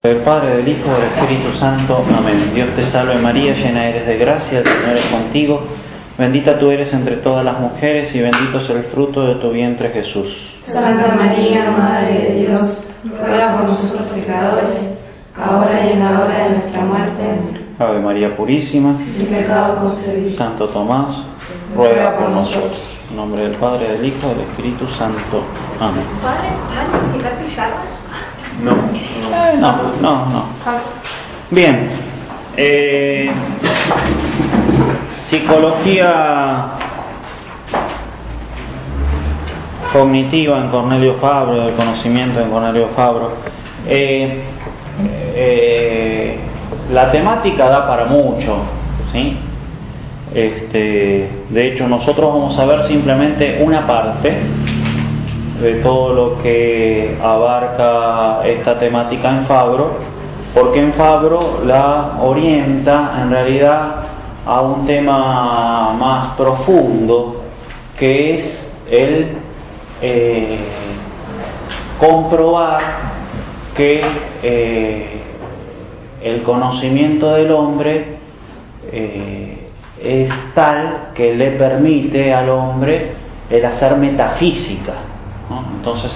Del Padre, del Hijo, del Espíritu Santo. Amén. Dios te salve María, llena eres de gracia, el Señor es contigo. Bendita tú eres entre todas las mujeres y bendito es el fruto de tu vientre, Jesús. Santa María, Madre de Dios, ruega por nosotros pecadores, ahora y en la hora de nuestra muerte. Amén. Ave María Purísima, Sin pecado concebido. Santo Tomás, ruega por nosotros. En nombre del Padre, del Hijo, del Espíritu Santo. Amén. Padre, ¿van a quitar pijamas? No. Bien. Psicología cognitiva en Cornelio Fabro, del conocimiento en Cornelio Fabro. La temática da para mucho, ¿sí? De hecho, nosotros vamos a ver simplemente una parte de todo lo que abarca esta temática en Fabro, porque en Fabro la orienta en realidad a un tema más profundo, que es el comprobar que el conocimiento del hombre es tal que le permite al hombre el hacer metafísica, ¿no? Entonces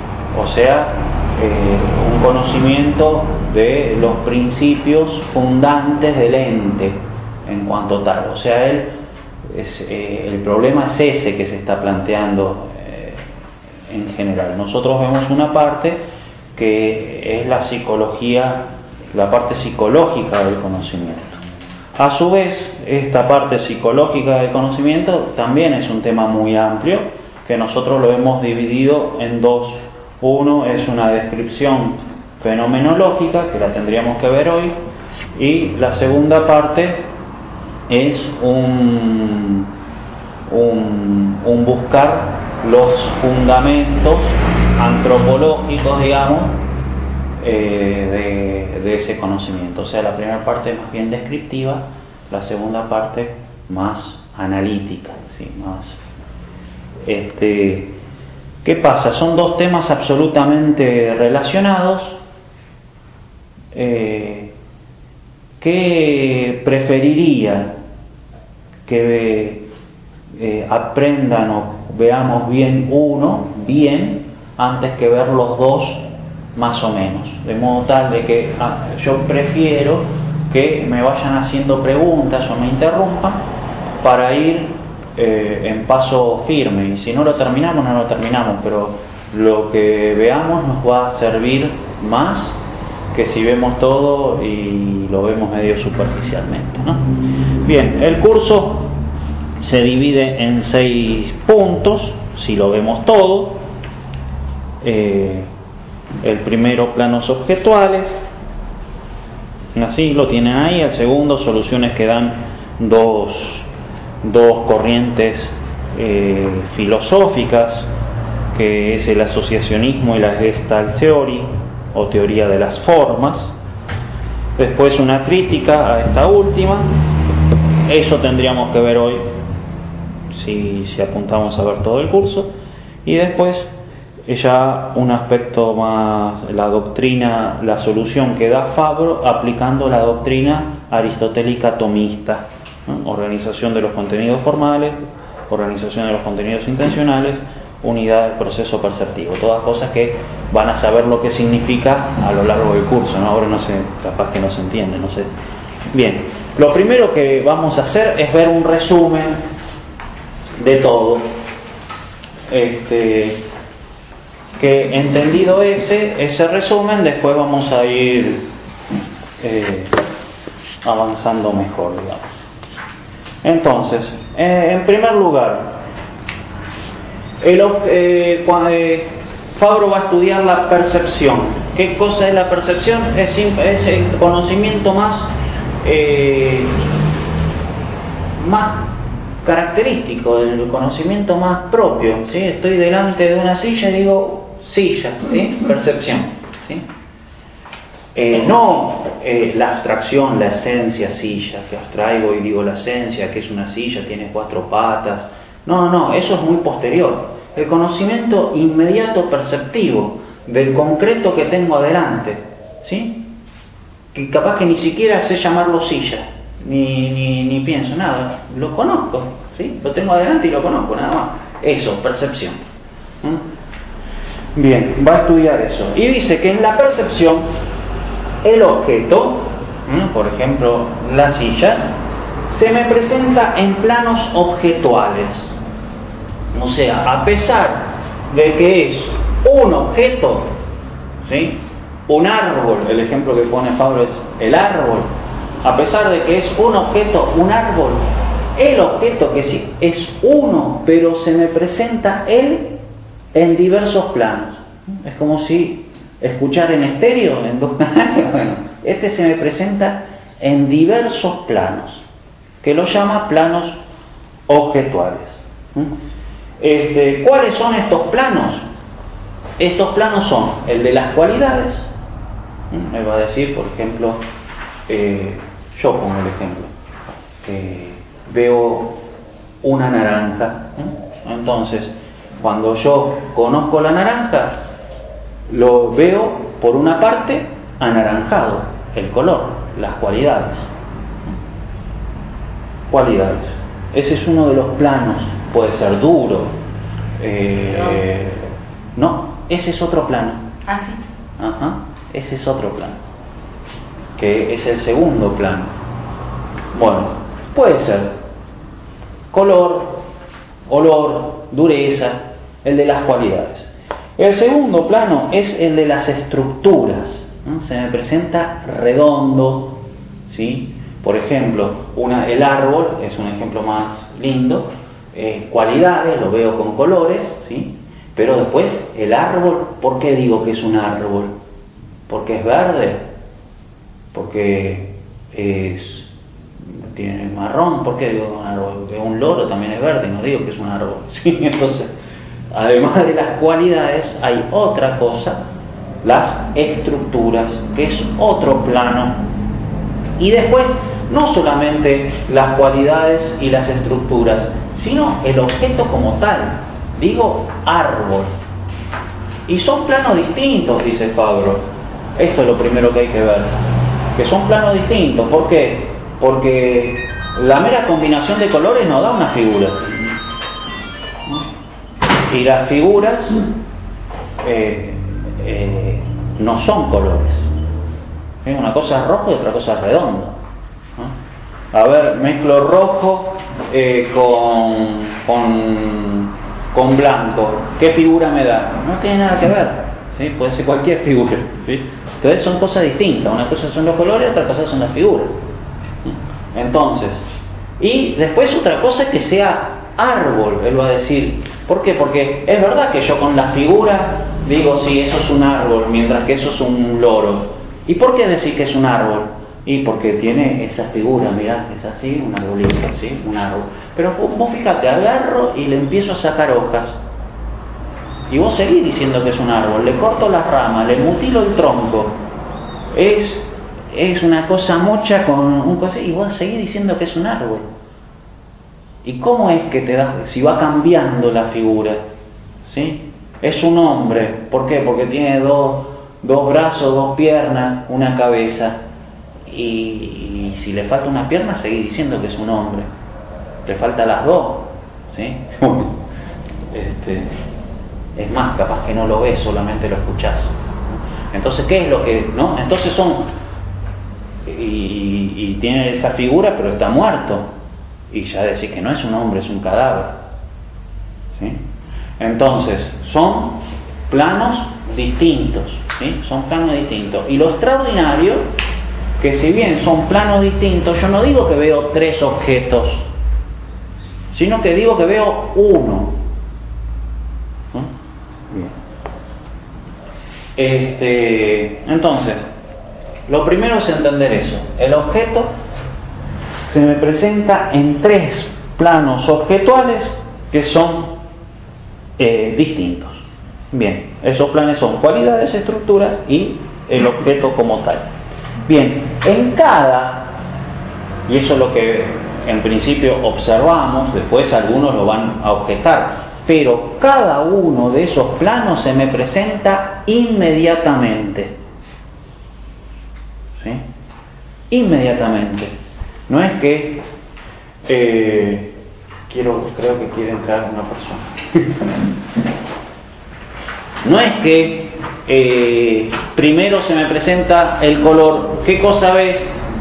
un conocimiento de los principios fundantes del ente en cuanto tal. O sea, el problema es ese que se está planteando en general. Nosotros vemos una parte que es la psicología, la parte psicológica del conocimiento. A su vez, esta parte psicológica del conocimiento también es un tema muy amplio, que nosotros lo hemos dividido en dos. Uno es una descripción fenomenológica, que la tendríamos que ver hoy, y la segunda parte es un buscar los fundamentos antropológicos, digamos, de ese conocimiento. O sea, la primera parte más bien descriptiva, la segunda parte más analítica, ¿sí? ¿Qué pasa? Son dos temas absolutamente relacionados. ¿Qué preferiría que aprendan o veamos bien uno, bien, antes que ver los dos más o menos? De modo tal de que yo prefiero que me vayan haciendo preguntas o me interrumpan para ir en paso firme, y si no lo terminamos, no lo terminamos, pero lo que veamos nos va a servir más que si vemos todo y lo vemos medio superficialmente, ¿no? Bien, el curso se divide en 6 puntos, si lo vemos todo. El primero, planos objetuales, así lo tienen ahí. El segundo, soluciones que dan dos corrientes filosóficas, que es el asociacionismo y la Gestalt Theory, o teoría de las formas. Después una crítica a esta última. Eso tendríamos que ver hoy si apuntamos a ver todo el curso. Y después ya un aspecto más, la doctrina, la solución que da Fabro aplicando la doctrina aristotélica tomista, ¿no? Organización de los contenidos formales, organización de los contenidos intencionales, unidad del proceso perceptivo, todas cosas que van a saber lo que significa a lo largo del curso, ¿no? Ahora no sé, capaz que no se entiende, no sé. Bien, lo primero que vamos a hacer es ver un resumen de todo, que entendido ese resumen, después vamos a ir avanzando mejor, digamos. Entonces, en primer lugar, Fabro va a estudiar la percepción. ¿Qué cosa es la percepción? Es el conocimiento más característico, el conocimiento más propio, ¿sí? Estoy delante de una silla y digo silla, ¿sí? Percepción, ¿sí? No la abstracción, la esencia silla, que abstraigo y digo la esencia, que es una silla, tiene 4 patas. No, eso es muy posterior. El conocimiento inmediato perceptivo del concreto que tengo adelante, ¿sí? que capaz que ni siquiera sé llamarlo silla, ni pienso nada, lo conozco, ¿sí? Lo tengo adelante y lo conozco, nada más. Eso, percepción. Bien, va a estudiar eso. Y dice que en la percepción, el objeto, por ejemplo, la silla, se me presenta en planos objetuales. O sea, a pesar de que es un objeto, ¿sí? Un árbol, el ejemplo que pone Pablo es el árbol. A pesar de que es un objeto, un árbol, el objeto que sí es uno, pero se me presenta él en diversos planos. Es como si escuchar en estéreo, en dos canales. Bueno, este se me presenta en diversos planos, que lo llama planos objetuales. ¿Cuáles son estos planos? Estos planos son el de las cualidades. Me va a decir, por ejemplo, yo pongo el ejemplo, veo una naranja, entonces cuando yo conozco la naranja, lo veo por una parte anaranjado, el color, las cualidades. Cualidades. Ese es uno de los planos. Puede ser duro. No, ese es otro plano. Ah, sí. Ajá, ese es otro plano, que es el segundo plano. Bueno, puede ser color, olor, dureza, el de las cualidades. El segundo plano es el de las estructuras, ¿no? Se me presenta redondo, ¿sí? Por ejemplo, el árbol es un ejemplo más lindo. Cualidades, lo veo con colores, ¿sí? Pero después el árbol, ¿por qué digo que es un árbol? ¿Porque es verde? ¿Porque tiene marrón? ¿Por qué digo un árbol? Porque un loro también es verde, no digo que es un árbol, ¿sí? Entonces, además de las cualidades, hay otra cosa, las estructuras, que es otro plano. Y después, no solamente las cualidades y las estructuras, sino el objeto como tal. Digo árbol. Y son planos distintos, dice Fabro. Esto es lo primero que hay que ver. Que son planos distintos. ¿Por qué? Porque la mera combinación de colores no da una figura. Y las figuras no son colores. Una cosa es rojo y otra cosa es redonda. A ver, mezclo rojo con blanco. ¿Qué figura me da? No tiene nada que ver, ¿sí? Puede ser cualquier figura, ¿sí? Entonces son cosas distintas. Una cosa son los colores, otra cosa son las figuras. Entonces, y después otra cosa es que sea árbol, él va a decir. ¿Por qué? Porque es verdad que yo con la figura digo, sí, eso es un árbol, mientras que eso es un loro. ¿Y por qué decir que es un árbol? Y porque tiene esa figura, mirá, es así, un arbolito, ¿sí? Un árbol. Pero vos fíjate, agarro y le empiezo a sacar hojas. Y vos seguís diciendo que es un árbol. Le corto las ramas, le mutilo el tronco. Es una cosa mocha con un coso, y vos seguís diciendo que es un árbol. ¿Y cómo es que te das, si va cambiando la figura? ¿Sí? Es un hombre. ¿Por qué? Porque tiene dos brazos, dos piernas, una cabeza. Y si le falta una pierna, seguís diciendo que es un hombre. Le falta las dos, ¿sí? Es más, capaz que no lo ves, solamente lo escuchás. Entonces, ¿qué es lo que...? ¿no? Entonces son... Y tiene esa figura, pero está muerto. Y ya decís que no es un hombre, es un cadáver. ¿Sí? Entonces, son planos distintos, ¿sí? Son planos distintos. Y lo extraordinario, que si bien son planos distintos, yo no digo que veo tres objetos, sino que digo que veo uno. Bien. Entonces, lo primero es entender eso. El objeto se me presenta en tres planos objetuales que son distintos. Bien, esos planes son cualidades, estructura y el objeto como tal. Bien, en cada, y eso es lo que en principio observamos, después algunos lo van a objetar, pero cada uno de esos planos se me presenta inmediatamente. ¿Sí? inmediatamente. No es que creo que quiere entrar una persona. No es que primero se me presenta el color. ¿Qué cosa ves?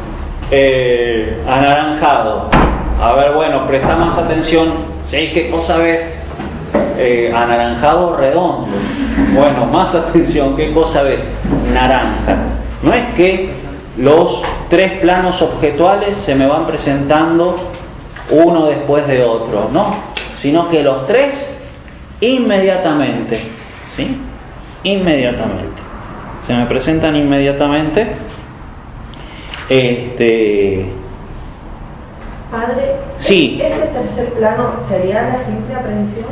Anaranjado. A ver, bueno, presta más atención. ¿Sí? ¿Qué cosa ves? Anaranjado redondo. Bueno, más atención. ¿Qué cosa ves? Naranja. No es que los tres planos objetuales se me van presentando uno después de otro, no, sino que los tres inmediatamente, ¿sí? Inmediatamente. Se me presentan inmediatamente. Padre, sí. ¿este tercer plano sería la simple aprehensión?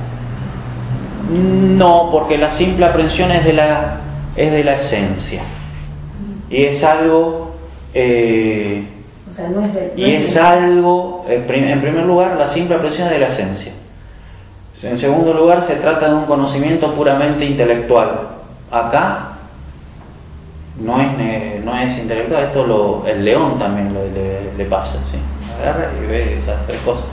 No, porque la simple aprehensión es de la esencia. Y es algo en primer lugar, la simple aprehensión es de la esencia. En segundo lugar, se trata de un conocimiento puramente intelectual. Acá no es intelectual. Esto el león también le pasa, ¿sí? Agarra y ve esas tres cosas.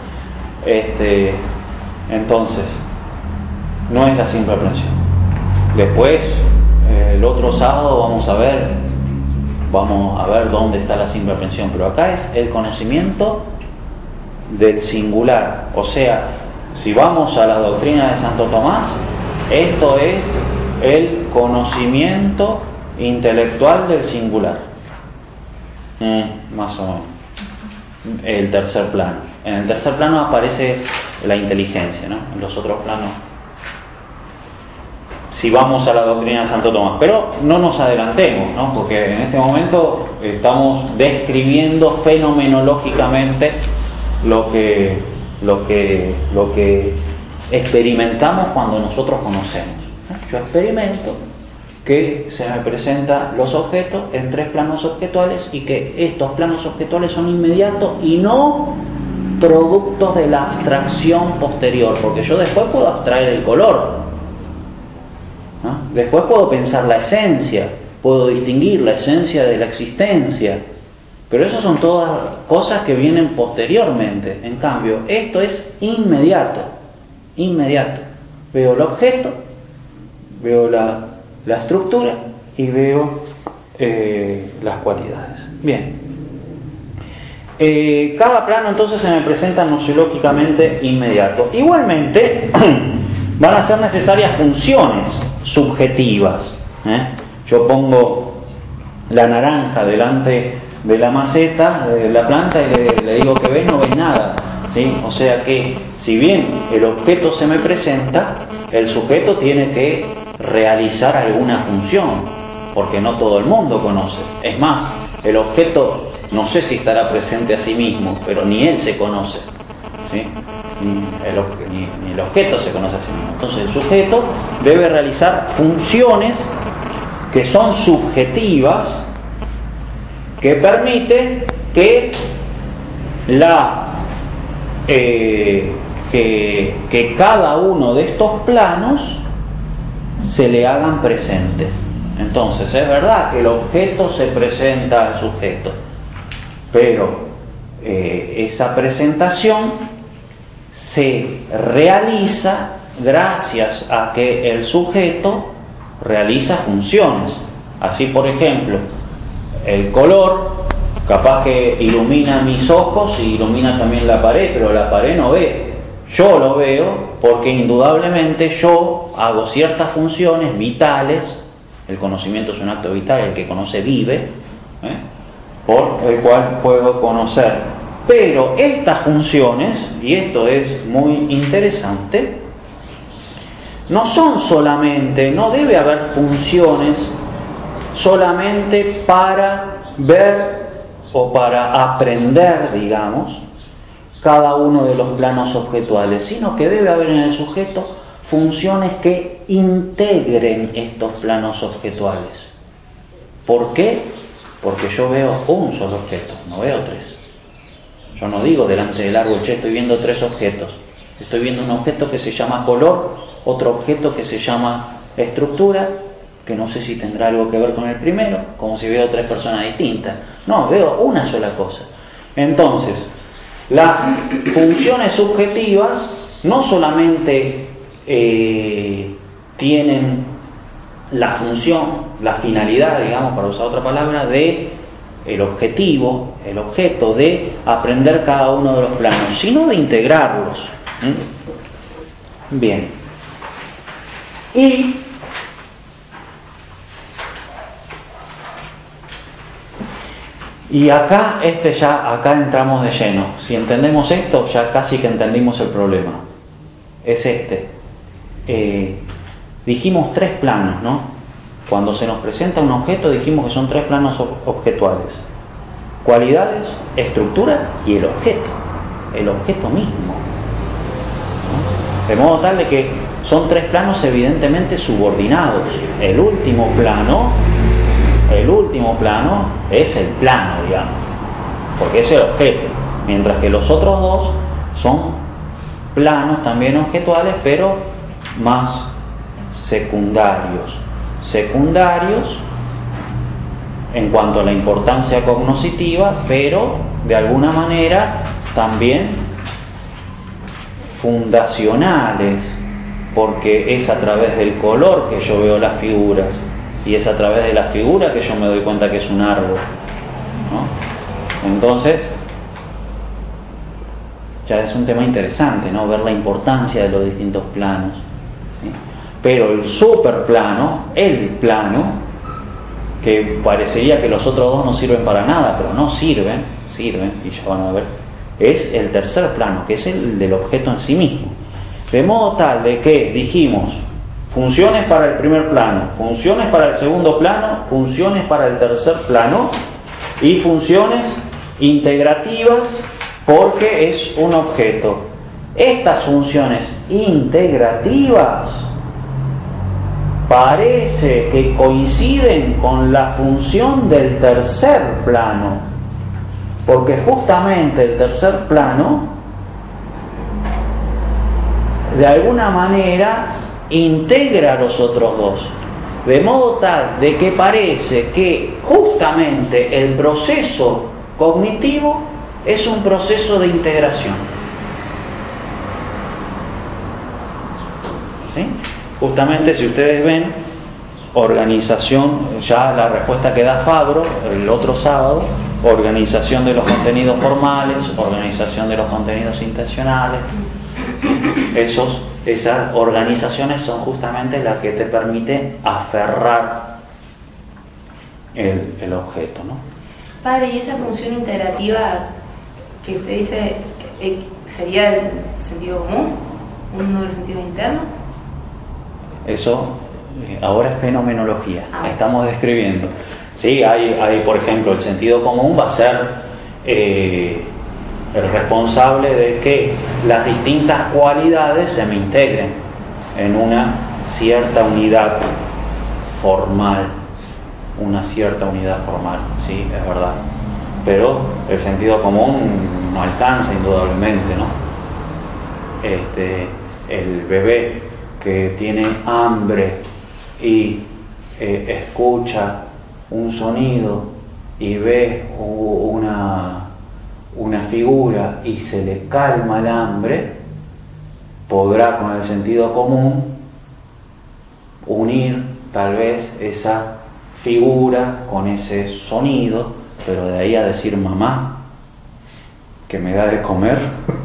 Entonces, no es la simple aprehensión. Después, el otro sábado vamos a ver dónde está la simple aprehensión, pero acá es el conocimiento del singular. O sea, si vamos a la doctrina de Santo Tomás, esto es el conocimiento intelectual del singular, más o menos. El tercer plano. En el tercer plano aparece la inteligencia, ¿no? En los otros planos, si vamos a la doctrina de Santo Tomás. Pero no nos adelantemos, ¿no? Porque en este momento estamos describiendo fenomenológicamente lo que experimentamos cuando nosotros conocemos. Yo experimento que se me presentan los objetos en tres planos objetuales y que estos planos objetuales son inmediatos y no productos de la abstracción posterior, porque yo después puedo abstraer el color, ¿no? Después puedo pensar la esencia, puedo distinguir la esencia de la existencia, pero esas son todas cosas que vienen posteriormente. En cambio, esto es inmediato. Veo el objeto, veo la estructura y veo las cualidades. Bien. Cada plano entonces se me presenta nociológicamente inmediato. Igualmente van a ser necesarias funciones subjetivas. Yo pongo la naranja delante de la maceta, de la planta, y le digo que ves, no ves nada, ¿sí? O sea que si bien el objeto se me presenta, el sujeto tiene que realizar alguna función, porque no todo el mundo conoce. Es más, el objeto no sé si estará presente a sí mismo, pero ni él se conoce, ¿sí? Ni el objeto se conoce a sí mismo. Entonces el sujeto debe realizar funciones que son subjetivas, que permite que que cada uno de estos planos se le hagan presentes. Entonces es verdad que el objeto se presenta al sujeto, pero esa presentación se realiza gracias a que el sujeto realiza funciones. Así, por ejemplo, el color capaz que ilumina mis ojos y ilumina también la pared, pero la pared no ve. Yo lo veo porque indudablemente yo hago ciertas funciones vitales. El conocimiento es un acto vital, el que conoce vive, por el cual puedo conocer. Pero estas funciones, y esto es muy interesante, no son solamente, no debe haber funciones solamente para ver o para aprender, digamos, cada uno de los planos objetuales, sino que debe haber en el sujeto funciones que integren estos planos objetuales. ¿Por qué? Porque yo veo un solo objeto, no veo tres. Yo no digo delante del árbol, che, estoy viendo tres objetos. Estoy viendo un objeto que se llama color, otro objeto que se llama estructura que no sé si tendrá algo que ver con el primero, como si veo tres personas distintas. No, veo una sola cosa. Entonces, las funciones subjetivas no solamente tienen la función, la finalidad, digamos, para usar otra palabra, de el objetivo, el objeto de aprender cada uno de los planos, sino de integrarlos. Bien. Y acá acá entramos de lleno. Si entendemos esto, ya casi que entendimos el problema. Es dijimos tres planos, ¿no? Cuando se nos presenta un objeto dijimos que son tres planos objetuales: cualidades, estructura y el objeto mismo, ¿no? De modo tal de que son tres planos evidentemente subordinados. El último plano es el plano, digamos, porque es el objeto, mientras que los otros dos son planos también objetuales, pero más secundarios en cuanto a la importancia cognoscitiva, pero de alguna manera también fundacionales, porque es a través del color que yo veo las figuras, y es a través de la figura que yo me doy cuenta que es un árbol, ¿no? Entonces, ya es un tema interesante, ¿no? Ver la importancia de los distintos planos, ¿sí? Pero el superplano, el plano, que parecería que los otros dos no sirven para nada, pero no sirven, y ya van a ver, es el tercer plano, que es el del objeto en sí mismo. De modo tal de que dijimos funciones para el primer plano, funciones para el segundo plano, funciones para el tercer plano y funciones integrativas porque es un objeto. Estas funciones integrativas parece que coinciden con la función del tercer plano, porque justamente el tercer plano de alguna manera integra a los otros dos, de modo tal de que parece que justamente el proceso cognitivo es un proceso de integración. ¿Sí? Justamente, si ustedes ven, organización, ya la respuesta que da Fabro el otro sábado: organización de los contenidos formales, organización de los contenidos intencionales. Esas organizaciones son justamente las que te permiten aferrar el objeto, ¿no? Padre, ¿y esa función integrativa que usted dice sería el sentido común? ¿Uno del sentido interno? Eso ahora es fenomenología, estamos describiendo. Sí, hay, por ejemplo, el sentido común va a ser el responsable de que las distintas cualidades se me integren en una cierta unidad formal, sí, es verdad. Pero el sentido común no alcanza indudablemente, ¿no? El bebé que tiene hambre y escucha un sonido y ve una figura y se le calma el hambre, podrá con el sentido común unir tal vez esa figura con ese sonido, pero de ahí a decir mamá, que me da de comer,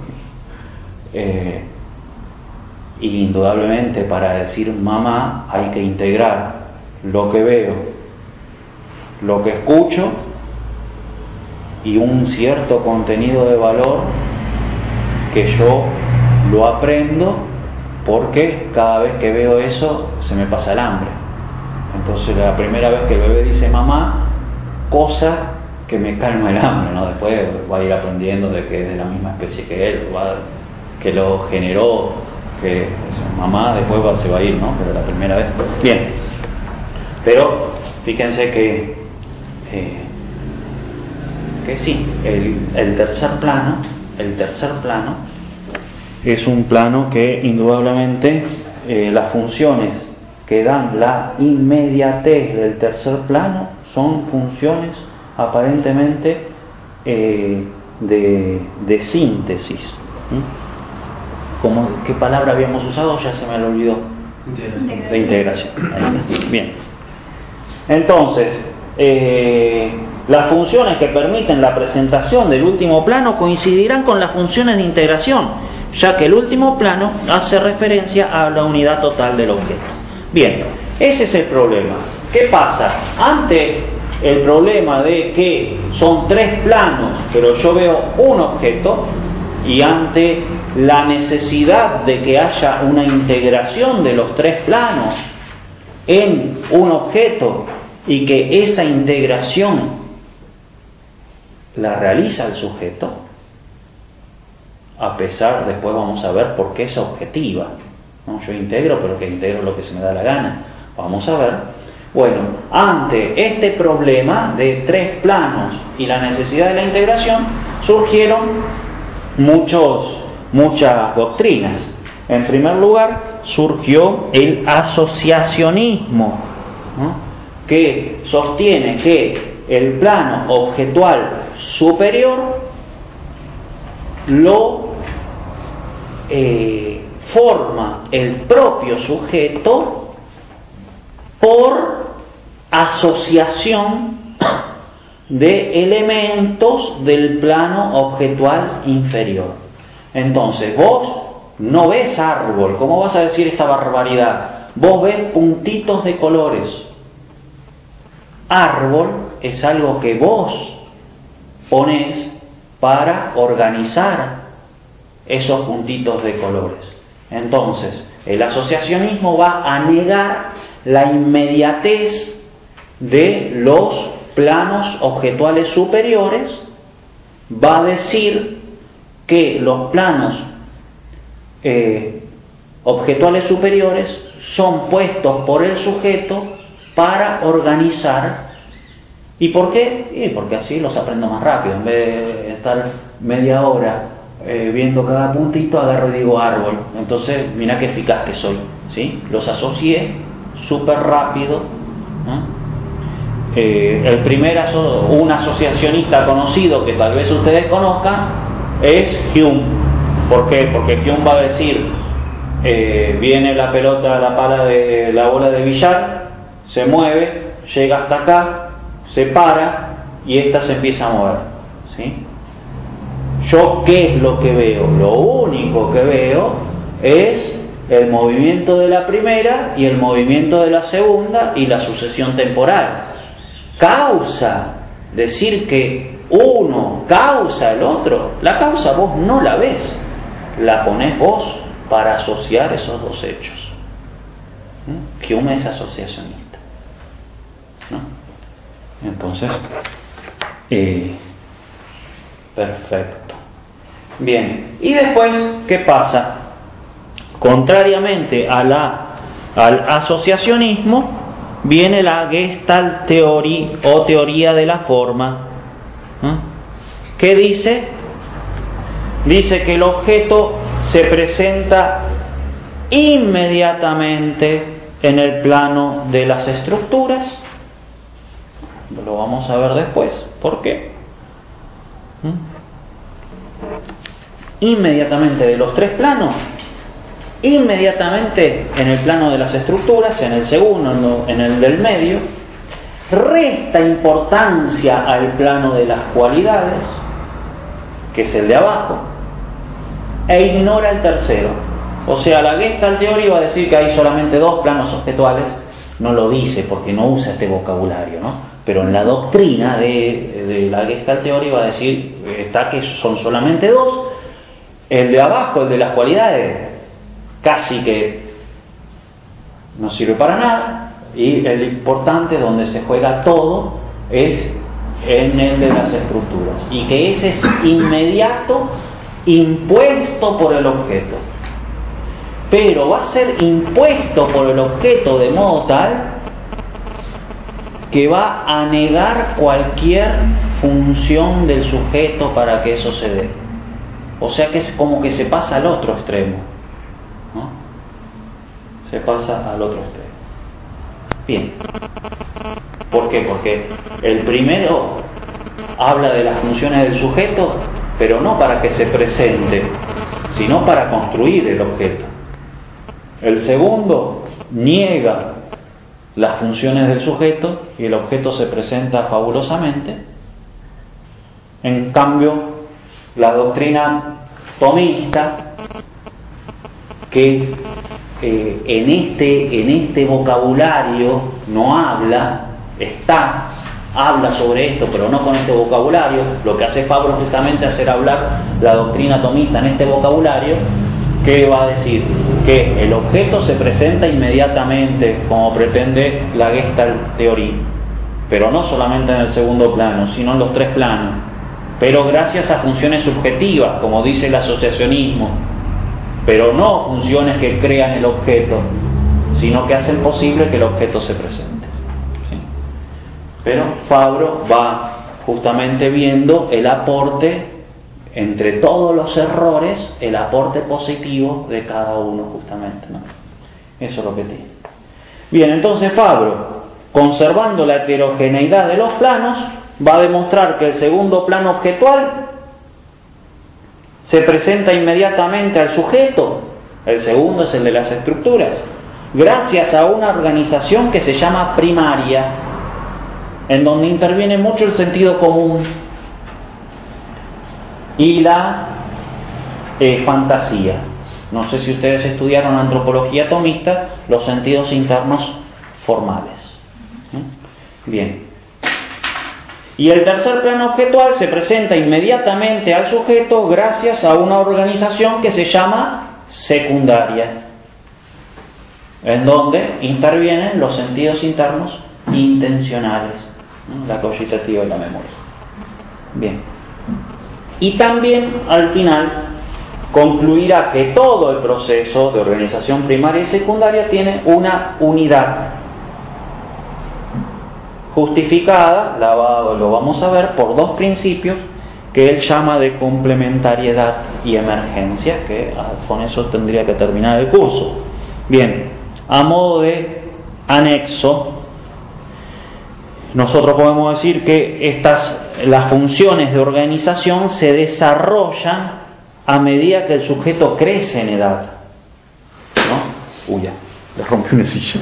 y indudablemente para decir mamá hay que integrar lo que veo, lo que escucho y un cierto contenido de valor que yo lo aprendo, porque cada vez que veo eso se me pasa el hambre. Entonces la primera vez que el bebé dice mamá, cosa que me calma el hambre, ¿no? Después va a ir aprendiendo de que es de la misma especie que él, que lo generó, que mamá después se va a ir, ¿no? Pero la primera vez. Bien. Pero fíjense que sí, el tercer plano es un plano que indudablemente las funciones que dan la inmediatez del tercer plano son funciones aparentemente de síntesis. ¿Qué palabra habíamos usado? Ya se me lo olvidó. De integración. Bien. Entonces, las funciones que permiten la presentación del último plano coincidirán con las funciones de integración, ya que el último plano hace referencia a la unidad total del objeto. Bien, ese es el problema. ¿Qué pasa? Ante el problema de que son tres planos, pero yo veo un objeto, y ante la necesidad de que haya una integración de los tres planos en un objeto y que esa integración la realiza el sujeto, a pesar, después vamos a ver por qué es objetiva, ¿no? Yo integro, pero que integro lo que se me da la gana. Vamos a ver. Bueno, ante este problema de tres planos y la necesidad de la integración, surgieron muchas doctrinas. En primer lugar, surgió el asociacionismo, ¿no? Que sostiene que el plano objetual superior lo forma el propio sujeto por asociación de elementos del plano objetual inferior. Entonces, vos no ves árbol. ¿Cómo vas a decir esa barbaridad? Vos ves puntitos de colores. Árbol es algo que vos ponés para organizar esos puntitos de colores. Entonces, el asociacionismo va a negar la inmediatez de los planos objetuales superiores, va a decir que los planos objetuales superiores son puestos por el sujeto para organizar. ¿Y por qué? Y porque así los aprendo más rápido. En vez de estar media hora viendo cada puntito, agarro y digo árbol. Entonces, mira qué eficaz que soy, ¿sí? Los asocié súper rápido, ¿no? Un asociacionista conocido que tal vez ustedes conozcan es Hume. ¿Por qué? Porque Hume va a decir, viene la pelota, la pala de la bola de billar, se mueve, llega hasta acá, se para y esta se empieza a mover, ¿sí? ¿Yo qué es lo que veo? Lo único que veo es el movimiento de la primera y el movimiento de la segunda y la sucesión temporal. Causa, decir que uno causa el otro, la causa vos no la ves, la ponés vos para asociar esos dos hechos. Hume es asociacionista, ¿no? Entonces, perfecto. Bien, y después, ¿qué pasa? Contrariamente al asociacionismo, viene la Gestalt Theory o teoría de la forma. ¿Qué dice? Dice que el objeto se presenta inmediatamente en el plano de las estructuras. Lo vamos a ver después. ¿Por qué? Inmediatamente de los tres planos, inmediatamente en el plano de las estructuras, en el segundo, en el del medio, resta importancia al plano de las cualidades, que es el de abajo, e ignora el tercero. O sea, la Gestalt Theory va a decir que hay solamente dos planos objetuales, no lo dice porque no usa este vocabulario, ¿no? Pero en la doctrina de la Gestalt Theory va a decir está que son solamente dos, el de abajo, el de las cualidades, casi que no sirve para nada, y el importante donde se juega todo es en el de las estructuras, y que ese es inmediato, impuesto por el objeto, pero va a ser impuesto por el objeto de modo tal que va a negar cualquier función del sujeto para que eso se dé. O sea que es como que se pasa al otro extremo, ¿no? Se pasa al otro extremo. Bien. ¿Por qué? Porque el primero habla de las funciones del sujeto, pero no para que se presente, sino para construir el objeto. El segundo niega las funciones del sujeto y el objeto se presenta fabulosamente. En cambio, la doctrina tomista, que en este vocabulario no habla, habla sobre esto, pero no con este vocabulario. Lo que hace Fabro es justamente hacer hablar la doctrina tomista en este vocabulario, que va a decir que el objeto se presenta inmediatamente, como pretende la Gestalt Theorie, pero no solamente en el segundo plano, sino en los tres planos, pero gracias a funciones subjetivas, como dice el asociacionismo, pero no funciones que crean el objeto, sino que hacen posible que el objeto se presente. ¿Sí? Pero Fabro va justamente viendo el aporte, entre todos los errores, el aporte positivo de cada uno, justamente, ¿no? Eso es lo que tiene. Bien, entonces Fabro, conservando la heterogeneidad de los planos, va a demostrar que el segundo plano objetual se presenta inmediatamente al sujeto. El segundo es el de las estructuras, gracias a una organización que se llama primaria, en donde interviene mucho el sentido común y la fantasía. No sé si ustedes estudiaron antropología tomista, los sentidos internos formales. Bien. Y el tercer plano objetual se presenta inmediatamente al sujeto gracias a una organización que se llama secundaria, en donde intervienen los sentidos internos intencionales, ¿no? La cogitativa y la memoria. Bien. Y también al final concluirá que todo el proceso de organización primaria y secundaria tiene una unidad justificada, lo vamos a ver, por dos principios que él llama de complementariedad y emergencia, que con eso tendría que terminar el curso. Bien, a modo de anexo, nosotros podemos decir que las funciones de organización se desarrollan a medida que el sujeto crece en edad, ¿no? Uy, ya, le rompí una silla.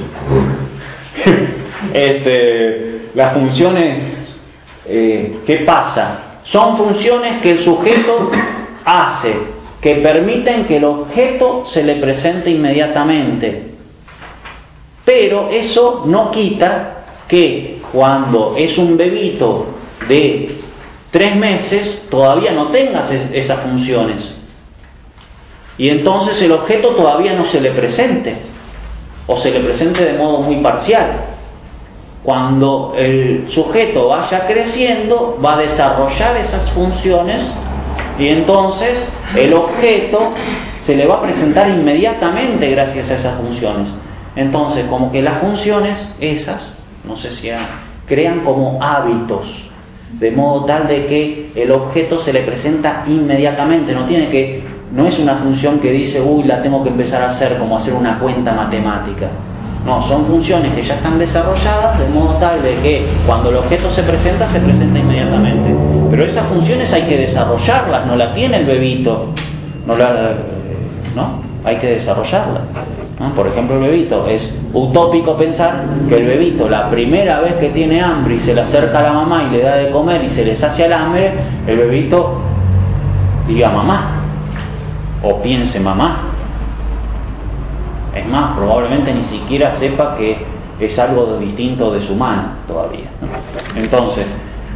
Las funciones, ¿qué pasa? Son funciones que el sujeto hace, que permiten que el objeto se le presente inmediatamente. Pero eso no quita que cuando es un bebito de 3 meses todavía no tengas esas funciones. Y entonces el objeto todavía no se le presente, o se le presente de modo muy parcial. Cuando el sujeto vaya creciendo, va a desarrollar esas funciones y entonces el objeto se le va a presentar inmediatamente gracias a esas funciones. Entonces, como que las funciones esas, no sé si crean como hábitos, de modo tal de que el objeto se le presenta inmediatamente. No es una función que dice, la tengo que empezar a hacer, como hacer una cuenta matemática. No, son funciones que ya están desarrolladas de modo tal de que cuando el objeto se presenta inmediatamente. Pero esas funciones hay que desarrollarlas, no las tiene el bebito. ¿No? Hay que desarrollarlas. ¿No? Por ejemplo, el bebito, es utópico pensar que el bebito, la primera vez que tiene hambre y se le acerca a la mamá y le da de comer y se le sacia el hambre, el bebito diga mamá, o piense mamá. Es más, probablemente ni siquiera sepa que es algo distinto de su mano todavía, ¿no? Entonces,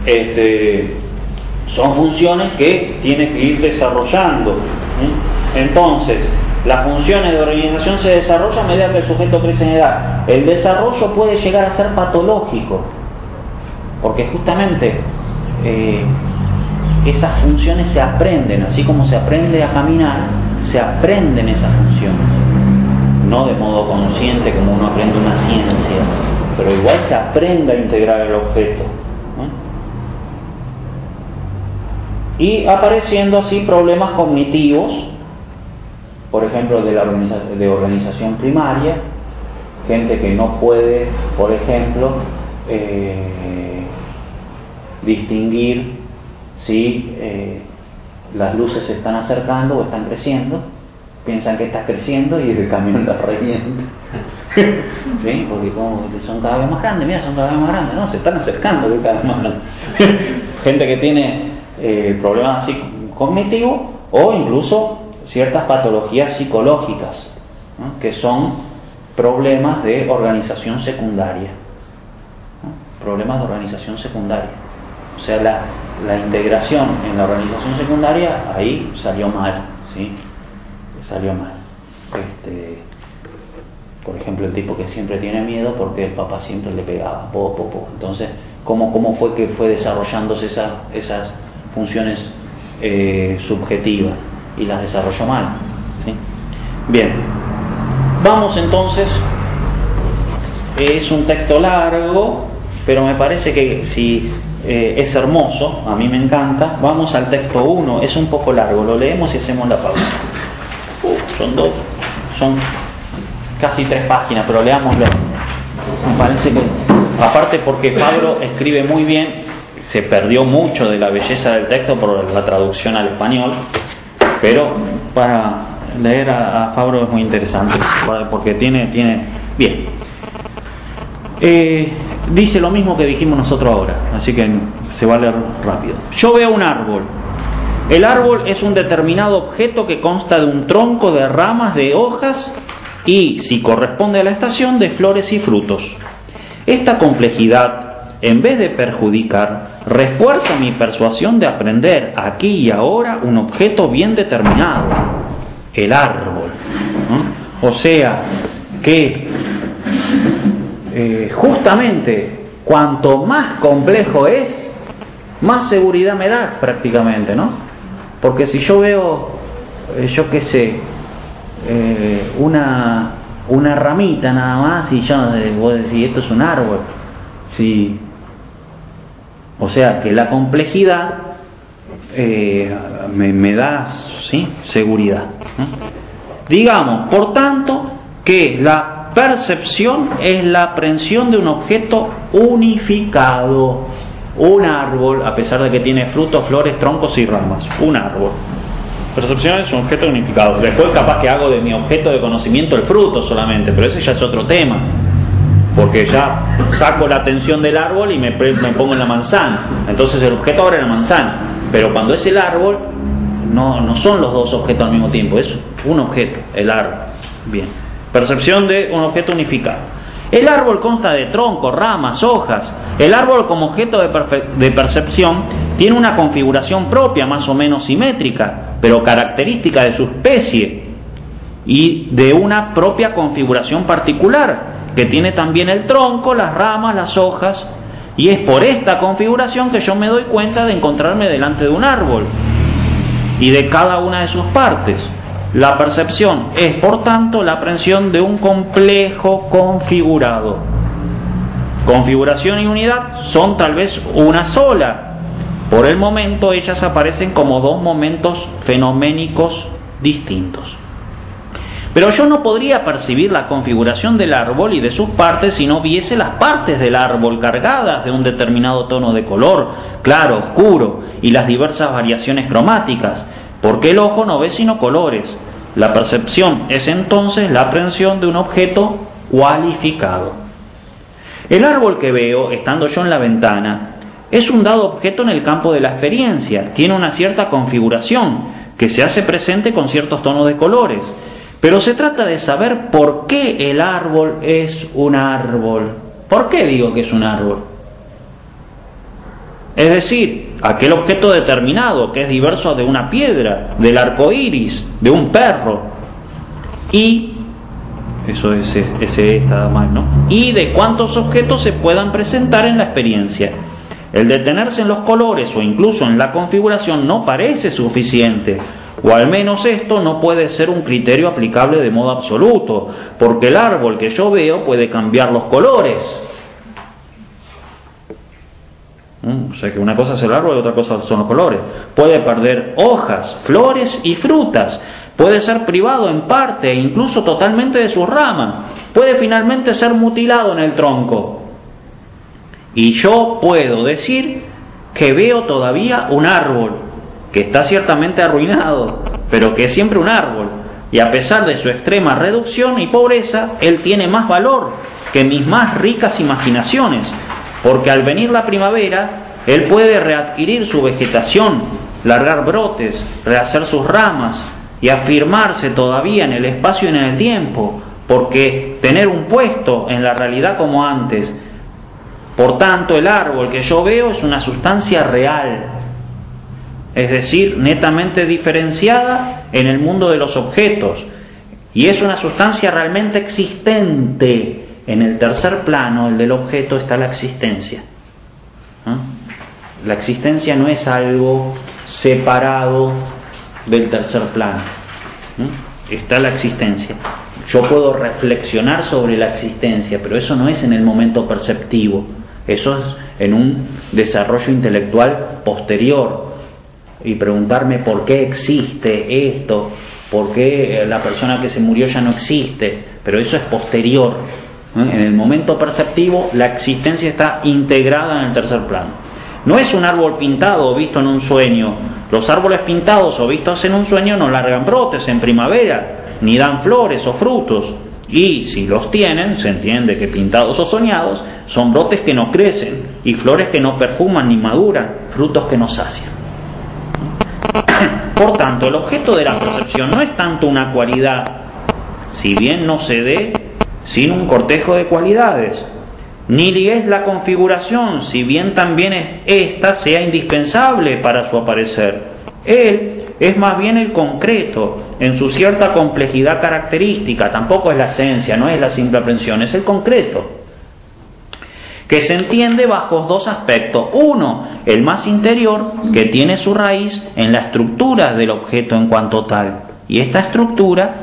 son funciones que tiene que ir desarrollando, ¿sí? Entonces, las funciones de organización se desarrollan a medida que el sujeto crece en edad. El desarrollo puede llegar a ser patológico, porque justamente esas funciones se aprenden, así como se aprende a caminar, se aprenden esas funciones. No de modo consciente como uno aprende una ciencia, pero igual se aprende a integrar el objeto, ¿no? Y apareciendo así problemas cognitivos, por ejemplo de organización primaria, gente que no puede, por ejemplo, distinguir si las luces se están acercando o están creciendo, piensan que está creciendo y el camión la revienta. ¿Sí? Porque como son cada vez más grandes, mira, son cada vez más grandes, no, se están acercando cada vez más grandes. Gente que tiene problemas así cognitivos o incluso ciertas patologías psicológicas, ¿no? Que son problemas de organización secundaria, ¿no? Problemas de organización secundaria. O sea, la integración en la organización secundaria ahí salió mal, ¿sí? Salió mal. Por ejemplo, el tipo que siempre tiene miedo porque el papá siempre le pegaba, Entonces, ¿cómo fue que fue desarrollándose esas funciones subjetivas? Y las desarrolló mal, ¿sí? Bien, vamos entonces. Es un texto largo, pero me parece que si es hermoso, a mí me encanta. Vamos al texto 1, es un poco largo, lo leemos y hacemos la pausa. Son casi 3 páginas, pero leámoslo. Me parece que, aparte porque Fabro escribe muy bien, se perdió mucho de la belleza del texto por la traducción al español, pero para leer a Fabro es muy interesante, porque tiene bien. Dice lo mismo que dijimos nosotros ahora, así que se va a leer rápido. Yo veo un árbol. El árbol es un determinado objeto que consta de un tronco, de ramas, de hojas y, si corresponde a la estación, de flores y frutos. Esta complejidad, en vez de perjudicar, refuerza mi persuasión de aprender aquí y ahora un objeto bien determinado, el árbol, ¿no? O sea, que justamente cuanto más complejo es, más seguridad me da prácticamente, ¿no? Porque si yo veo, yo qué sé, una ramita nada más y yo voy a decir esto es un árbol, sí. O sea que la complejidad me da, ¿sí?, seguridad, ¿no? Digamos, por tanto, que la percepción es la aprehensión de un objeto unificado. Un árbol, a pesar de que tiene frutos, flores, troncos y ramas. Un árbol. Percepción es un objeto unificado. Después capaz que hago de mi objeto de conocimiento el fruto solamente, pero ese ya es otro tema. Porque ya saco la atención del árbol y me pongo en la manzana. Entonces el objeto ahora es la manzana. Pero cuando es el árbol, no son los dos objetos al mismo tiempo. Es un objeto, el árbol. Bien. Percepción de un objeto unificado. El árbol consta de troncos, ramas, hojas. El árbol como objeto de percepción tiene una configuración propia, más o menos simétrica, pero característica de su especie y de una propia configuración particular, que tiene también el tronco, las ramas, las hojas, y es por esta configuración que yo me doy cuenta de encontrarme delante de un árbol y de cada una de sus partes. La percepción es, por tanto, la aprehensión de un complejo configurado. Configuración y unidad son tal vez una sola. Por el momento ellas aparecen como dos momentos fenoménicos distintos. Pero yo no podría percibir la configuración del árbol y de sus partes si no viese las partes del árbol cargadas de un determinado tono de color, claro, oscuro, y las diversas variaciones cromáticas, porque el ojo no ve sino colores. La percepción es entonces la aprehensión de un objeto cualificado. El árbol que veo, estando yo en la ventana, es un dado objeto en el campo de la experiencia, tiene una cierta configuración que se hace presente con ciertos tonos de colores, pero se trata de saber por qué el árbol es un árbol. ¿Por qué digo que es un árbol? Es decir, aquel objeto determinado que es diverso de una piedra, del arco iris, de un perro, y eso ese está mal, ¿no? Y de cuántos objetos se puedan presentar en la experiencia. El detenerse en los colores o incluso en la configuración no parece suficiente, o al menos esto no puede ser un criterio aplicable de modo absoluto, porque el árbol que yo veo puede cambiar los colores. O sea que una cosa es el árbol y otra cosa son los colores. Puede perder hojas, flores y frutas. Puede ser privado en parte e incluso totalmente de sus ramas. Puede finalmente ser mutilado en el tronco. Y yo puedo decir que veo todavía un árbol que está ciertamente arruinado, pero que es siempre un árbol. Y a pesar de su extrema reducción y pobreza, él tiene más valor que mis más ricas imaginaciones. Porque al venir la primavera, él puede readquirir su vegetación, largar brotes, rehacer sus ramas y afirmarse todavía en el espacio y en el tiempo, porque tener un puesto en la realidad como antes. Por tanto, el árbol que yo veo es una sustancia real, es decir, netamente diferenciada en el mundo de los objetos, y es una sustancia realmente existente. En el tercer plano, el del objeto, está la existencia. La existencia no es algo separado del tercer plano. Está la existencia. Yo puedo reflexionar sobre la existencia, pero eso no es en el momento perceptivo. Eso es en un desarrollo intelectual posterior. Y preguntarme por qué existe esto, por qué la persona que se murió ya no existe, pero eso es posterior. En el momento perceptivo, la existencia está integrada en el tercer plano. No es un árbol pintado o visto en un sueño. Los árboles pintados o vistos en un sueño no largan brotes en primavera, ni dan flores o frutos. Y si los tienen, se entiende que pintados o soñados, son brotes que no crecen, y flores que no perfuman ni maduran, frutos que no sacian. Por tanto, el objeto de la percepción no es tanto una cualidad, si bien no se dé sin un cortejo de cualidades, ni es la configuración, si bien también esta sea indispensable para su aparecer. Él es más bien el concreto, en su cierta complejidad característica, tampoco es la esencia, no es la simple aprehensión, es el concreto, que se entiende bajo dos aspectos. Uno, el más interior, que tiene su raíz en la estructura del objeto en cuanto tal, y esta estructura,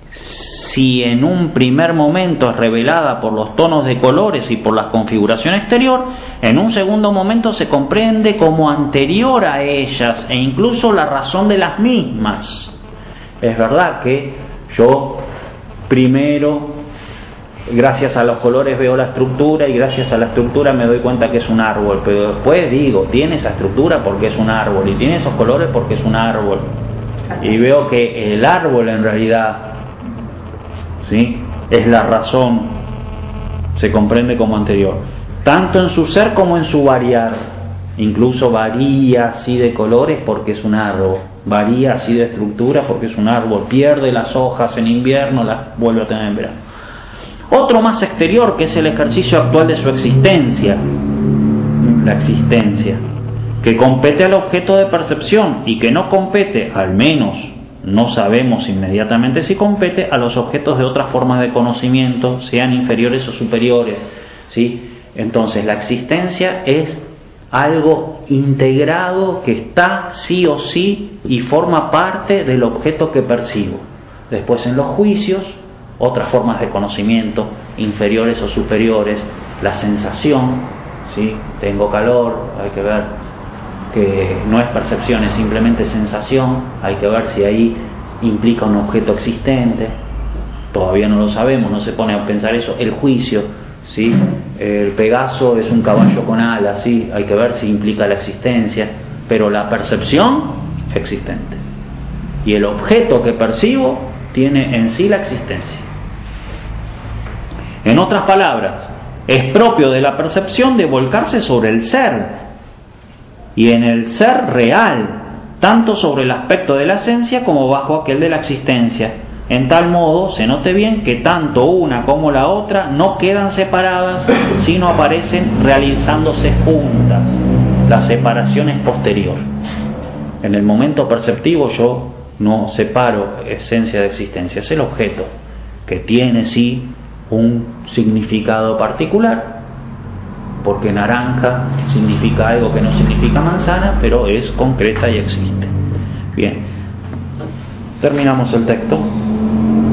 si en un primer momento es revelada por los tonos de colores y por la configuración exterior, en un segundo momento se comprende como anterior a ellas e incluso la razón de las mismas. Es verdad que yo primero, gracias a los colores, veo la estructura y gracias a la estructura me doy cuenta que es un árbol, pero después digo, tiene esa estructura porque es un árbol y tiene esos colores porque es un árbol, y veo que el árbol en realidad, ¿sí?, es la razón, se comprende como anterior, tanto en su ser como en su variar. Incluso varía así de colores porque es un árbol, varía así de estructura porque es un árbol, pierde las hojas en invierno, las vuelve a tener en verano. Otro más exterior, que es el ejercicio actual de su existencia, la existencia, que compete al objeto de percepción y que no compete, al menos no sabemos inmediatamente si compete, a los objetos de otras formas de conocimiento, sean inferiores o superiores, ¿sí? Entonces la existencia es algo integrado que está sí o sí y forma parte del objeto que percibo. Después en los juicios, otras formas de conocimiento, inferiores o superiores, la sensación, ¿sí? Tengo calor, hay que ver que no es percepción, es simplemente sensación, hay que ver si ahí implica un objeto existente, todavía no lo sabemos, no se pone a pensar eso. El juicio, ¿sí? El Pegaso es un caballo con alas, ¿sí? Hay que ver si implica la existencia, pero la percepción existente. Y el objeto que percibo tiene en sí la existencia. En otras palabras, es propio de la percepción de volcarse sobre el ser, y en el ser real, tanto sobre el aspecto de la esencia como bajo aquel de la existencia. En tal modo, se note bien que tanto una como la otra no quedan separadas, sino aparecen realizándose juntas. La separación es posterior. En el momento perceptivo yo no separo esencia de existencia, es el objeto, que tiene sí un significado particular, porque naranja significa algo que no significa manzana, pero es concreta y existe. Bien, terminamos el texto.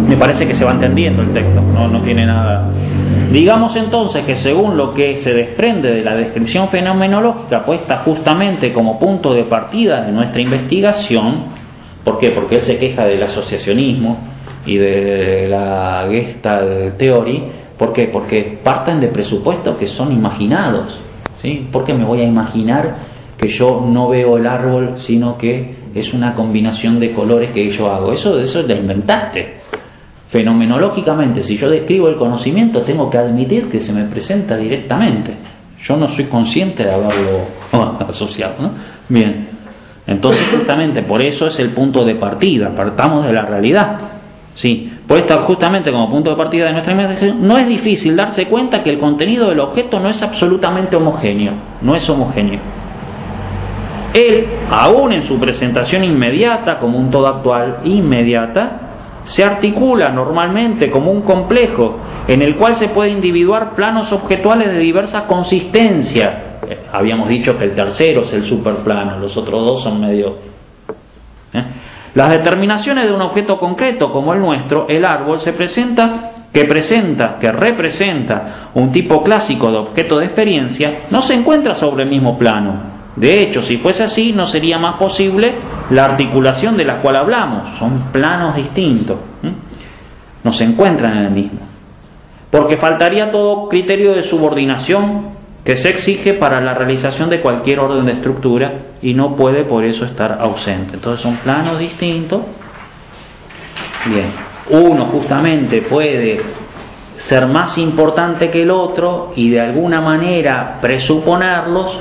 Me parece que se va entendiendo el texto, no tiene nada. Digamos entonces que según lo que se desprende de la descripción fenomenológica puesta justamente como punto de partida de nuestra investigación, ¿por qué? Porque él se queja del asociacionismo y de la Gestalt Theory. ¿Por qué? Porque parten de presupuestos que son imaginados, ¿sí? ¿Por qué me voy a imaginar que yo no veo el árbol, sino que es una combinación de colores que yo hago? Eso lo inventaste. Fenomenológicamente, si yo describo el conocimiento, tengo que admitir que se me presenta directamente. Yo no soy consciente de haberlo asociado, ¿no? Bien, entonces justamente por eso es el punto de partida. Partamos de la realidad, ¿sí? Puesta justamente como punto de partida de nuestra investigación, no es difícil darse cuenta que el contenido del objeto no es absolutamente homogéneo, no es homogéneo. Él, aún en su presentación inmediata, como un todo actual inmediata, se articula normalmente como un complejo en el cual se puede individuar planos objetuales de diversa consistencia. Habíamos dicho que el tercero es el superplano, los otros dos son medio... Las determinaciones de un objeto concreto como el nuestro, el árbol, que representa un tipo clásico de objeto de experiencia, no se encuentra sobre el mismo plano. De hecho, si fuese así, no sería más posible la articulación de la cual hablamos. Son planos distintos. No se encuentran en el mismo. Porque faltaría todo criterio de subordinación que se exige para la realización de cualquier orden de estructura y no puede por eso estar ausente. Entonces son planos distintos. Bien, uno justamente puede ser más importante que el otro y de alguna manera presuponerlos,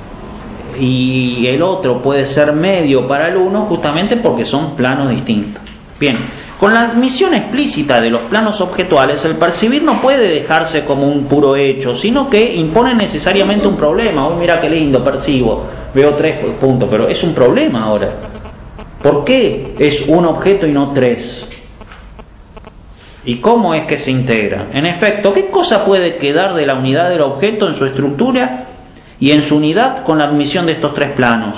y el otro puede ser medio para el uno justamente porque son planos distintos. Bien, con la admisión explícita de los planos objetuales, el percibir no puede dejarse como un puro hecho, sino que impone necesariamente un problema. Mira qué lindo, percibo, veo 3 puntos, pero es un problema ahora. ¿Por qué es un objeto y no 3? ¿Y cómo es que se integra? En efecto, ¿qué cosa puede quedar de la unidad del objeto en su estructura y en su unidad con la admisión de estos 3 planos?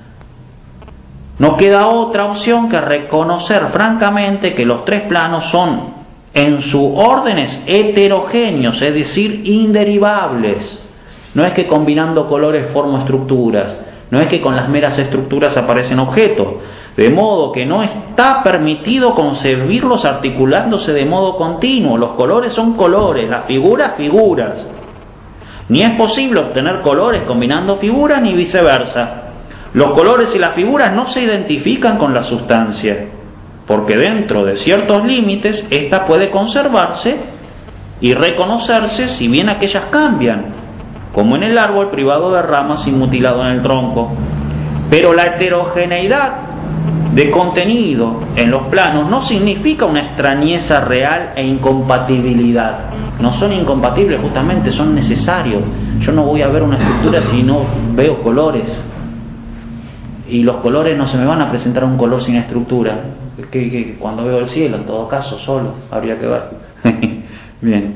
No queda otra opción que reconocer francamente que los 3 planos son en sus órdenes heterogéneos, es decir, inderivables. No es que combinando colores formo estructuras, no es que con las meras estructuras aparecen objetos, de modo que no está permitido concebirlos articulándose de modo continuo. Los colores son colores, las figuras, figuras. Ni es posible obtener colores combinando figuras ni viceversa. Los colores y las figuras no se identifican con la sustancia, porque dentro de ciertos límites ésta puede conservarse y reconocerse, si bien aquellas cambian, como en el árbol privado de ramas y mutilado en el tronco. Pero la heterogeneidad de contenido en los planos no significa una extrañeza real e incompatibilidad. No son incompatibles, justamente son necesarios. Yo no voy a ver una estructura si no veo colores. Y los colores no se me van a presentar un color sin estructura. Que cuando veo el cielo, en todo caso, solo habría que ver. Bien,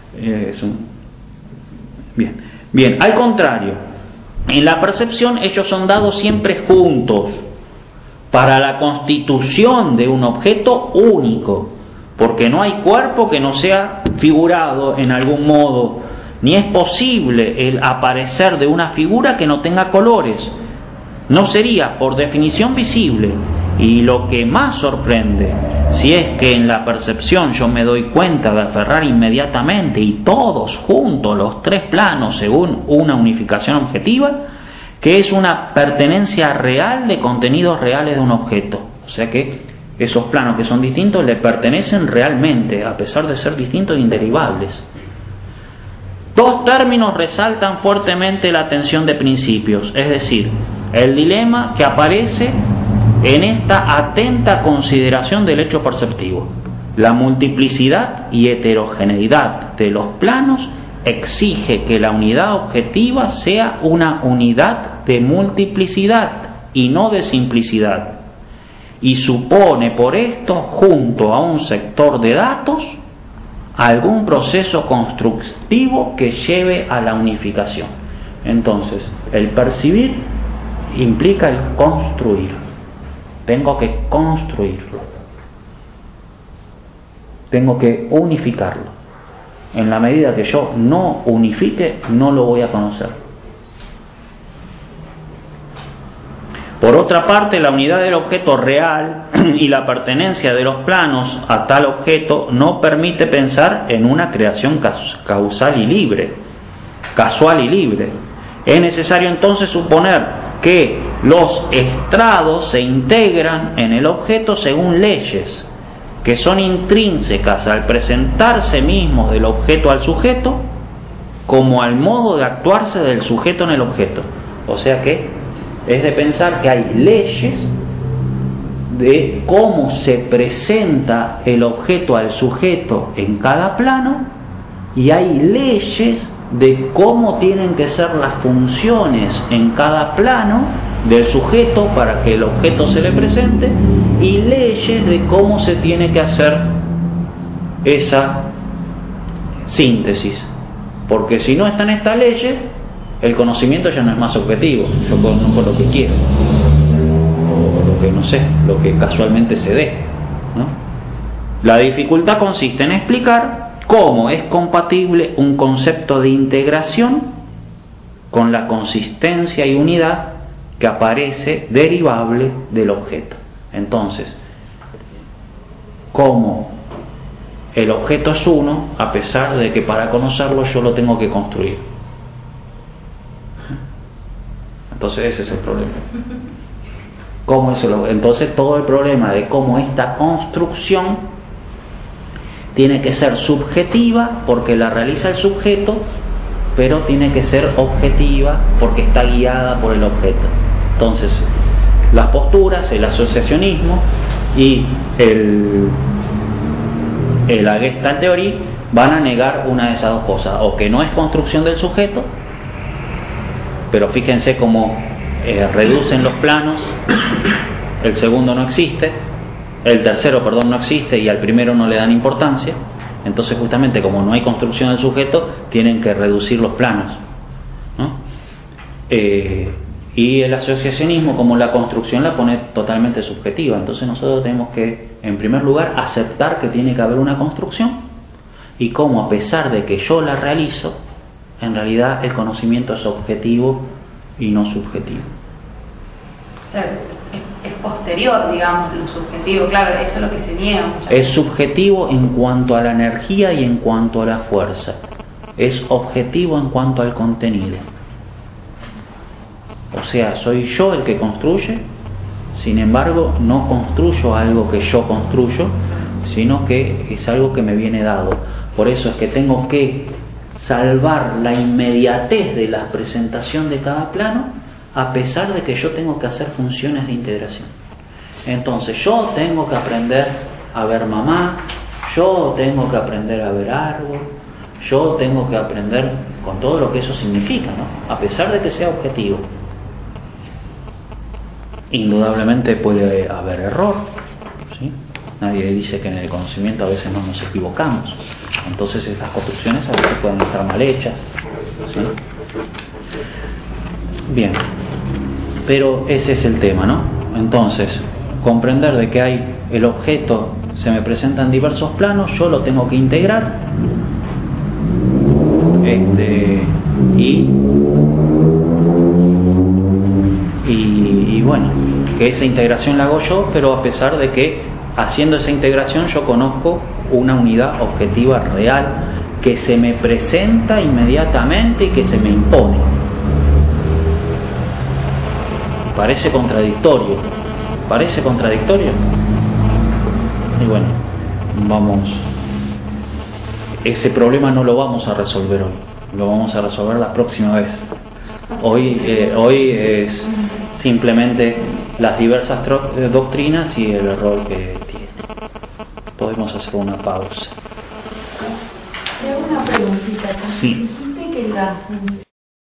bien. Al contrario, en la percepción ellos son dados siempre juntos para la constitución de un objeto único, porque no hay cuerpo que no sea figurado en algún modo, ni es posible el aparecer de una figura que no tenga colores. No sería por definición visible. Y lo que más sorprende, si es que en la percepción yo me doy cuenta de aferrar inmediatamente y todos juntos los 3 planos según una unificación objetiva, que es una pertenencia real de contenidos reales de un objeto. O sea que esos planos que son distintos le pertenecen realmente, a pesar de ser distintos e inderivables. 2 términos resaltan fuertemente la tensión de principios, es decir, el dilema que aparece en esta atenta consideración del hecho perceptivo. La multiplicidad y heterogeneidad de los planos exige que la unidad objetiva sea una unidad de multiplicidad y no de simplicidad, y supone por esto, junto a un sector de datos, algún proceso constructivo que lleve a la unificación. Entonces, el percibir implica el construir. Tengo que construirlo. tengo que unificarlo. En la medida que yo no unifique, no lo voy a conocer. Por otra parte, la unidad del objeto real y la pertenencia de los planos a tal objeto no permite pensar en una creación casual y libre. Es necesario entonces suponer que los estrados se integran en el objeto según leyes que son intrínsecas al presentarse mismos del objeto al sujeto, como al modo de actuarse del sujeto en el objeto. O sea que es de pensar que hay leyes de cómo se presenta el objeto al sujeto en cada plano, y hay leyes de cómo tienen que ser las funciones en cada plano del sujeto para que el objeto se le presente, y leyes de cómo se tiene que hacer esa síntesis. Porque si no están estas leyes, el conocimiento ya no es más objetivo. Yo conozco lo que quiero, o lo que no sé, lo que casualmente se dé, ¿no? La dificultad consiste en explicar cómo es compatible un concepto de integración con la consistencia y unidad que aparece derivable del objeto. Entonces, cómo el objeto es uno, a pesar de que para conocerlo yo lo tengo que construir. Entonces ese es el problema. Entonces todo el problema de cómo esta construcción tiene que ser subjetiva porque la realiza el sujeto, pero tiene que ser objetiva porque está guiada por el objeto. Entonces, las posturas, el asociacionismo y la Gestalt Theory van a negar una de esas dos cosas, o que no es construcción del sujeto, pero fíjense cómo reducen los planos, el segundo no existe, el tercero, no existe, y al primero no le dan importancia. Entonces justamente como no hay construcción del sujeto, tienen que reducir los planos, ¿no? Y el asociacionismo, como la construcción la pone totalmente subjetiva. Entonces nosotros tenemos que, en primer lugar, aceptar que tiene que haber una construcción, y cómo a pesar de que yo la realizo, en realidad el conocimiento es objetivo y no subjetivo. Claro, es posterior, digamos, lo subjetivo, claro, eso es lo que se niega muchas veces. Es subjetivo en cuanto a la energía y en cuanto a la fuerza. Es objetivo en cuanto al contenido. O sea, soy yo el que construye, sin embargo, no construyo algo que yo construyo, sino que es algo que me viene dado. Por eso es que tengo que salvar la inmediatez de la presentación de cada plano, a pesar de que yo tengo que hacer funciones de integración. Entonces yo tengo que aprender a ver mamá, yo tengo que aprender a ver árbol, yo tengo que aprender con todo lo que eso significa, ¿no? A pesar de que sea objetivo. Indudablemente puede haber error, ¿sí? Nadie dice que en el conocimiento a veces no nos equivocamos. Entonces estas construcciones a veces pueden estar mal hechas, ¿sí? Bien, pero ese es el tema, ¿no? Entonces, comprender de que hay el objeto, se me presenta en diversos planos, yo lo tengo que integrar, y bueno, que esa integración la hago yo, pero a pesar de que haciendo esa integración yo conozco una unidad objetiva real que se me presenta inmediatamente y que se me impone. Parece contradictorio. Y bueno, ese problema no lo vamos a resolver hoy, lo vamos a resolver la próxima vez. Hoy es simplemente las diversas doctrinas y el error que tiene. Podemos hacer una pausa. Tengo una preguntita. Sí. Dijiste que la